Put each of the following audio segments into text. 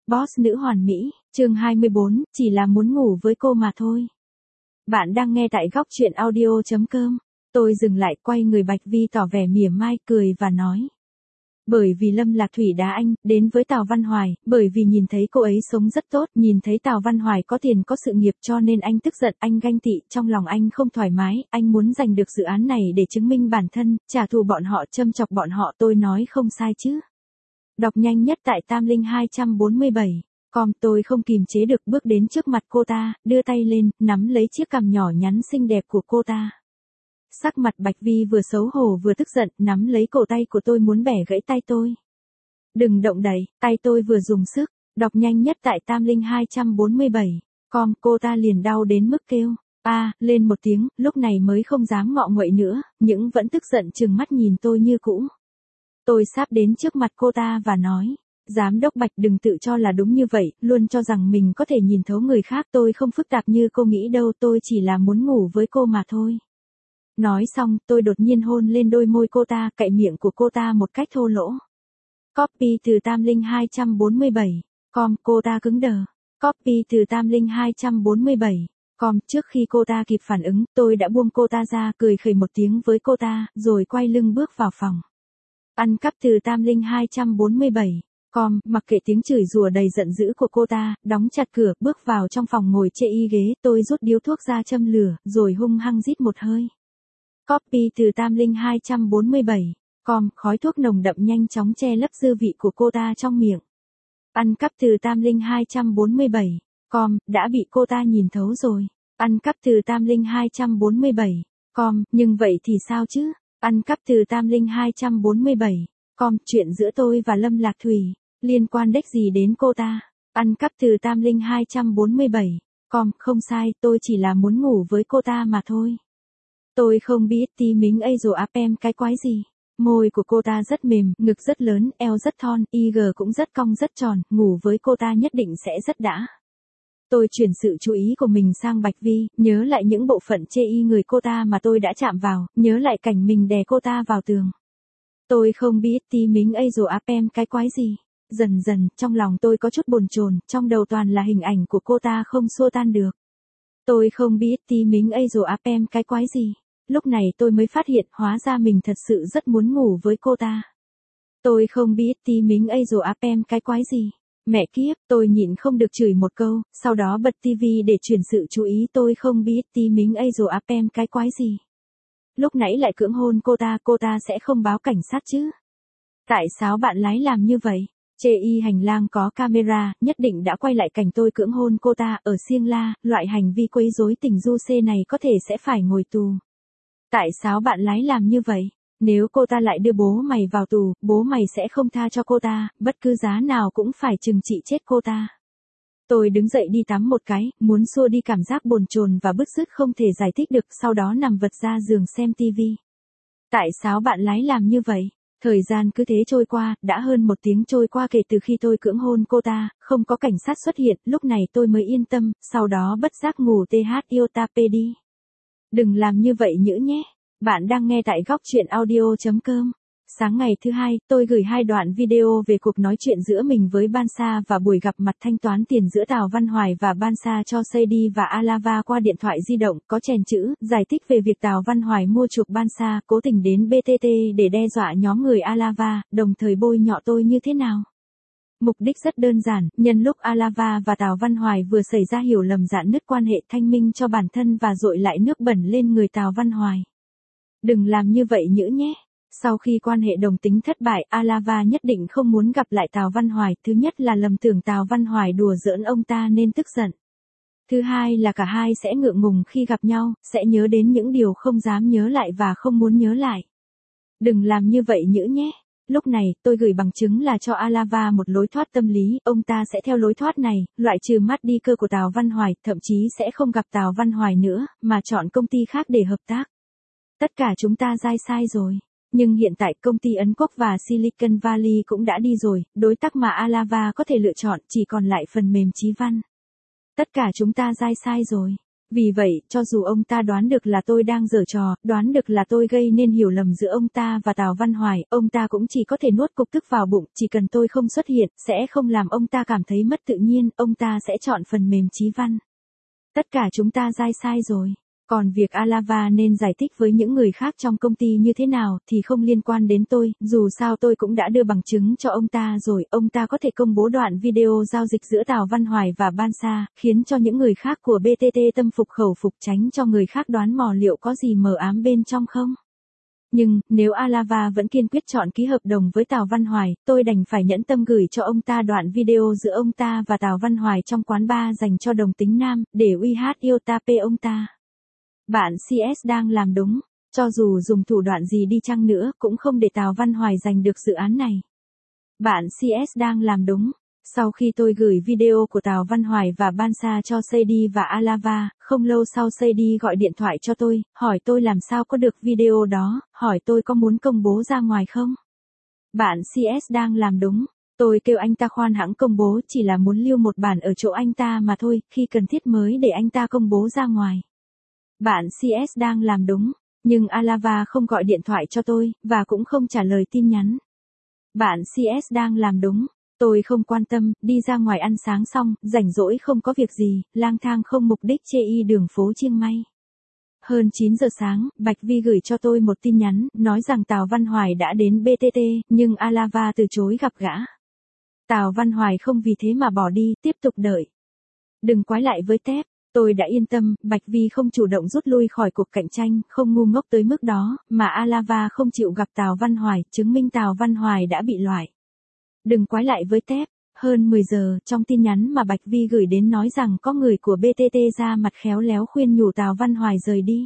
Boss nữ hoàn mỹ, chương 24, chỉ là muốn ngủ với cô mà thôi. Bạn đang nghe tại góc truyện audio.com. Tôi dừng lại, quay người Bạch Vi tỏ vẻ mỉa mai, cười và nói. Bởi vì Lâm Lạc Thủy đá anh, đến với Tào Văn Hoài, bởi vì nhìn thấy cô ấy sống rất tốt, nhìn thấy Tào Văn Hoài có tiền có sự nghiệp cho nên anh tức giận, anh ganh tị, trong lòng anh không thoải mái, anh muốn giành được dự án này để chứng minh bản thân, trả thù bọn họ, châm chọc bọn họ, tôi nói không sai chứ. Đọc nhanh nhất tại Tam Linh 247. Tôi không kìm chế được bước đến trước mặt cô ta, đưa tay lên, nắm lấy chiếc cằm nhỏ nhắn xinh đẹp của cô ta. Sắc mặt Bạch Vi vừa xấu hổ vừa tức giận, nắm lấy cổ tay của tôi muốn bẻ gãy tay tôi. Đừng động đậy, tay tôi vừa dùng sức, đọc nhanh nhất tại Tam Linh 247. Cô ta liền đau đến mức kêu lên một tiếng, lúc này mới không dám ngọ nguậy nữa, nhưng vẫn tức giận trừng mắt nhìn tôi như cũ. Tôi sáp đến trước mặt cô ta và nói, Giám đốc Bạch đừng tự cho là đúng như vậy, luôn cho rằng mình có thể nhìn thấu người khác, tôi không phức tạp như cô nghĩ đâu, tôi chỉ là muốn ngủ với cô mà thôi. Nói xong, tôi đột nhiên hôn lên đôi môi cô ta, cạy miệng của cô ta một cách thô lỗ. Copy từ Tam Linh 247. Cô ta cứng đờ. Copy từ Tam Linh 247. Trước khi cô ta kịp phản ứng, tôi đã buông cô ta ra, cười khẩy một tiếng với cô ta, rồi quay lưng bước vào phòng. Ăn cắp từ Tam Linh 247. Mặc kệ tiếng chửi rủa đầy giận dữ của cô ta, đóng chặt cửa, bước vào trong phòng ngồi chê y ghế, tôi rút điếu thuốc ra châm lửa, rồi hung hăng rít một hơi. Copy từ Tam Linh 247. Khói thuốc nồng đậm nhanh chóng che lấp dư vị của cô ta trong miệng. Ăn cắp từ Tam Linh 247. Đã bị cô ta nhìn thấu rồi. Ăn cắp từ Tam Linh 247. Nhưng vậy thì sao chứ? Ăn cắp từ Tam Linh 247. Chuyện giữa tôi và Lâm Lạc Thủy, liên quan đếch gì đến cô ta? Ăn cắp từ Tam Linh 247. Không sai, tôi chỉ là muốn ngủ với cô ta mà thôi. Tôi không biết tí mính ấy rồi áp em cái quái gì. Môi của cô ta rất mềm, ngực rất lớn, eo rất thon, IG cũng rất cong rất tròn, ngủ với cô ta nhất định sẽ rất đã. Tôi chuyển sự chú ý của mình sang Bạch Vi, nhớ lại những bộ phận chê y người cô ta mà tôi đã chạm vào, nhớ lại cảnh mình đè cô ta vào tường. Tôi không biết tí mính ấy rồi áp em cái quái gì. Dần dần, trong lòng tôi có chút bồn chồn, trong đầu toàn là hình ảnh của cô ta không xua tan được. Tôi không biết tí mính ấy rồi áp em cái quái gì. Lúc này tôi mới phát hiện, hóa ra mình thật sự rất muốn ngủ với cô ta. Tôi không biết tí mính ấy rồi áp em cái quái gì. Mẹ kiếp, tôi nhịn không được chửi một câu, sau đó bật tivi để chuyển sự chú ý. Tôi không biết tí mính ấy rồi áp em cái quái gì. Lúc nãy lại cưỡng hôn cô ta sẽ không báo cảnh sát chứ? Tại sao bạn lái làm như vậy? Chê y hành lang có camera, nhất định đã quay lại cảnh tôi cưỡng hôn cô ta ở Siêng La, loại hành vi quấy rối tình du xê này có thể sẽ phải ngồi tù. Tại sao bạn lái làm như vậy? Nếu cô ta lại đưa bố mày vào tù, bố mày sẽ không tha cho cô ta, bất cứ giá nào cũng phải trừng trị chết cô ta. Tôi đứng dậy đi tắm một cái, muốn xua đi cảm giác bồn chồn và bứt rứt không thể giải thích được, sau đó nằm vật ra giường xem tivi. Tại sao bạn lái làm như vậy? Thời gian cứ thế trôi qua, đã hơn 1 tiếng trôi qua kể từ khi tôi cưỡng hôn cô ta, không có cảnh sát xuất hiện, lúc này tôi mới yên tâm, sau đó bất giác ngủ THIOTAPD. Đừng làm như vậy nữa nhé. Bạn đang nghe tại góc truyện audio.com. Sáng ngày thứ Hai, tôi gửi 2 đoạn video về cuộc nói chuyện giữa mình với Bansa và buổi gặp mặt thanh toán tiền giữa Tào Văn Hoài và Bansa cho Sadie và Alava qua điện thoại di động, có chèn chữ, giải thích về việc Tào Văn Hoài mua chuộc Bansa, cố tình đến BTT để đe dọa nhóm người Alava, đồng thời bôi nhọ tôi như thế nào. Mục đích rất đơn giản, nhân lúc Alava và Tào Văn Hoài vừa xảy ra hiểu lầm rạn nứt quan hệ, thanh minh cho bản thân và dội lại nước bẩn lên người Tào Văn Hoài. Đừng làm như vậy nữa nhé. Sau khi quan hệ đồng tính thất bại, Alava nhất định không muốn gặp lại Tào Văn Hoài, thứ nhất là lầm tưởng Tào Văn Hoài đùa giỡn ông ta nên tức giận. Thứ hai là cả hai sẽ ngượng ngùng khi gặp nhau, sẽ nhớ đến những điều không dám nhớ lại và không muốn nhớ lại. Đừng làm như vậy nữa nhé. Lúc này, tôi gửi bằng chứng là cho Alava một lối thoát tâm lý, ông ta sẽ theo lối thoát này, loại trừ mắt đi cơ của Tào Văn Hoài, thậm chí sẽ không gặp Tào Văn Hoài nữa, mà chọn công ty khác để hợp tác. Tất cả chúng ta sai rồi. Nhưng hiện tại công ty Ấn Quốc và Silicon Valley cũng đã đi rồi, đối tác mà Alava có thể lựa chọn chỉ còn lại phần mềm Chí Văn. Tất cả chúng ta sai rồi. Vì vậy, cho dù ông ta đoán được là tôi đang giở trò, đoán được là tôi gây nên hiểu lầm giữa ông ta và Tào Văn Hoài, ông ta cũng chỉ có thể nuốt cục tức vào bụng, chỉ cần tôi không xuất hiện, sẽ không làm ông ta cảm thấy mất tự nhiên, ông ta sẽ chọn phần mềm Chí Văn. Tất cả chúng ta sai rồi. Còn việc Alava nên giải thích với những người khác trong công ty như thế nào thì không liên quan đến tôi, dù sao tôi cũng đã đưa bằng chứng cho ông ta rồi, ông ta có thể công bố đoạn video giao dịch giữa Tào Văn Hoài và Ban Sa, khiến cho những người khác của BTT tâm phục khẩu phục, tránh cho người khác đoán mò liệu có gì mờ ám bên trong không. Nhưng, nếu Alava vẫn kiên quyết chọn ký hợp đồng với Tào Văn Hoài, tôi đành phải nhẫn tâm gửi cho ông ta đoạn video giữa ông ta và Tào Văn Hoài trong quán bar dành cho đồng tính nam, để uy hát Yotape ông ta. Bạn CS đang làm đúng, cho dù dùng thủ đoạn gì đi chăng nữa cũng không để Tào Văn Hoài giành được dự án này. Bạn CS đang làm đúng. Sau khi tôi gửi video của Tào Văn Hoài và Ban Sa cho Sadie và Alava, không lâu sau Sadie gọi điện thoại cho tôi, hỏi tôi làm sao có được video đó, hỏi tôi có muốn công bố ra ngoài không. Bạn CS đang làm đúng. Tôi kêu anh ta khoan hãng công bố, chỉ là muốn lưu một bản ở chỗ anh ta mà thôi, khi cần thiết mới để anh ta công bố ra ngoài. Bạn CS đang làm đúng, nhưng Alava không gọi điện thoại cho tôi, và cũng không trả lời tin nhắn. Bạn CS đang làm đúng, tôi không quan tâm, đi ra ngoài ăn sáng xong, rảnh rỗi không có việc gì, lang thang không mục đích chê y đường phố Chiêng May. Hơn 9 giờ sáng, Bạch Vi gửi cho tôi một tin nhắn, nói rằng Tào Văn Hoài đã đến BTT, nhưng Alava từ chối gặp gã. Tào Văn Hoài không vì thế mà bỏ đi, tiếp tục đợi. Đừng quái lại với Tép. Tôi đã yên tâm, Bạch Vi không chủ động rút lui khỏi cuộc cạnh tranh, không ngu ngốc tới mức đó, mà Alava không chịu gặp Tào Văn Hoài, chứng minh Tào Văn Hoài đã bị loại. Đừng quái lại với Tép. Hơn 10 giờ, trong tin nhắn mà Bạch Vi gửi đến nói rằng có người của BTT ra mặt khéo léo khuyên nhủ Tào Văn Hoài rời đi.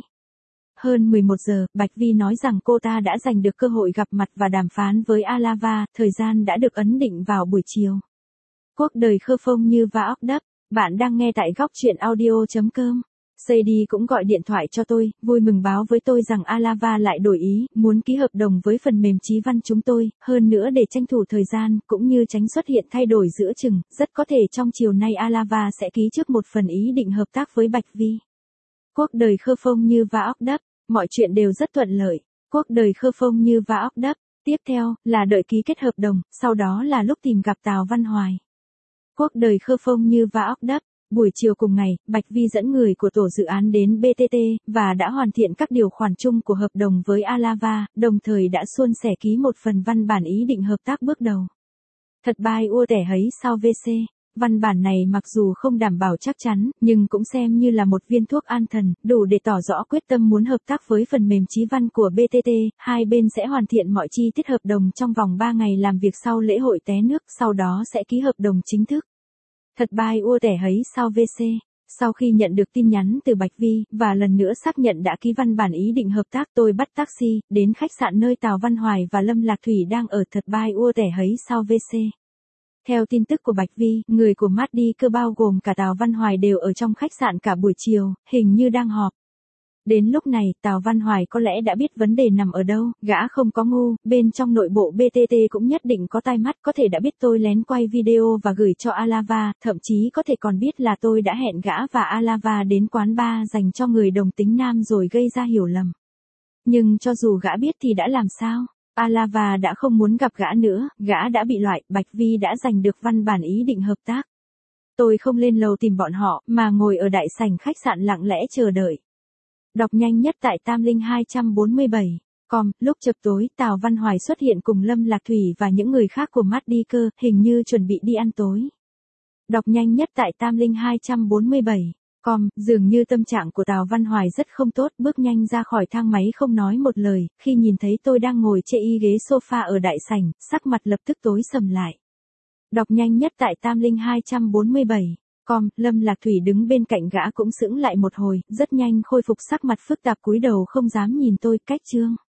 Hơn 11 giờ, Bạch Vi nói rằng cô ta đã giành được cơ hội gặp mặt và đàm phán với Alava, thời gian đã được ấn định vào buổi chiều. Cuộc đời khơ phông như va óc đắp. Bạn đang nghe tại góc truyện audio.com. Sadie cũng gọi điện thoại cho tôi, vui mừng báo với tôi rằng Alava lại đổi ý, muốn ký hợp đồng với phần mềm Chí Văn chúng tôi, hơn nữa để tranh thủ thời gian, cũng như tránh xuất hiện thay đổi giữa chừng, rất có thể trong chiều nay Alava sẽ ký trước một phần ý định hợp tác với Bạch Vi. Cuộc đời khơ phông như va óc đắp, mọi chuyện đều rất thuận lợi. Cuộc đời khơ phông như va óc đắp, tiếp theo là đợi ký kết hợp đồng, sau đó là lúc tìm gặp Tào Văn Hoài. Cuộc đời khơ phông như va óc đắp. Buổi chiều cùng ngày, Bạch Vi dẫn người của tổ dự án đến BTT, và đã hoàn thiện các điều khoản chung của hợp đồng với Alava, đồng thời đã suôn sẻ ký một phần văn bản ý định hợp tác bước đầu. Thật bai ua tẻ hấy sao VC. Văn bản này mặc dù không đảm bảo chắc chắn, nhưng cũng xem như là một viên thuốc an thần, đủ để tỏ rõ quyết tâm muốn hợp tác với phần mềm Chí Văn của BTT, hai bên sẽ hoàn thiện mọi chi tiết hợp đồng trong vòng 3 ngày làm việc sau lễ hội té nước, sau đó sẽ ký hợp đồng chính thức. Thật bai ua tẻ hấy sao VC. Sau khi nhận được tin nhắn từ Bạch Vi, và lần nữa xác nhận đã ký văn bản ý định hợp tác, tôi bắt taxi, đến khách sạn nơi Tào Văn Hoài và Lâm Lạc Thủy đang ở. Thật bai ua tẻ hấy sao VC. Theo tin tức của Bạch Vi, người của Maddy cơ bao gồm cả Tào Văn Hoài đều ở trong khách sạn cả buổi chiều, hình như đang họp. Đến lúc này, Tào Văn Hoài có lẽ đã biết vấn đề nằm ở đâu, gã không có ngu, bên trong nội bộ BTT cũng nhất định có tai mắt, có thể đã biết tôi lén quay video và gửi cho Alava, thậm chí có thể còn biết là tôi đã hẹn gã và Alava đến quán bar dành cho người đồng tính nam rồi gây ra hiểu lầm. Nhưng cho dù gã biết thì đã làm sao? Alava đã không muốn gặp gã nữa, gã đã bị loại, Bạch Vi đã giành được văn bản ý định hợp tác. Tôi không lên lầu tìm bọn họ, mà ngồi ở đại sảnh khách sạn lặng lẽ chờ đợi. Đọc nhanh nhất tại Tam Linh 247. Lúc chập tối, Tào Văn Hoài xuất hiện cùng Lâm Lạc Thủy và những người khác của Maddy cơ, hình như chuẩn bị đi ăn tối. Đọc nhanh nhất tại Tam Linh 247. Dường như tâm trạng của Tào Văn Hoài rất không tốt, bước nhanh ra khỏi thang máy không nói một lời, khi nhìn thấy tôi đang ngồi chê y ghế sofa ở đại sảnh, sắc mặt lập tức tối sầm lại. Đọc nhanh nhất tại Tam Linh 247. Lâm Lạc Thủy đứng bên cạnh gã cũng sững lại một hồi, rất nhanh khôi phục sắc mặt phức tạp cúi đầu không dám nhìn tôi, cách chương.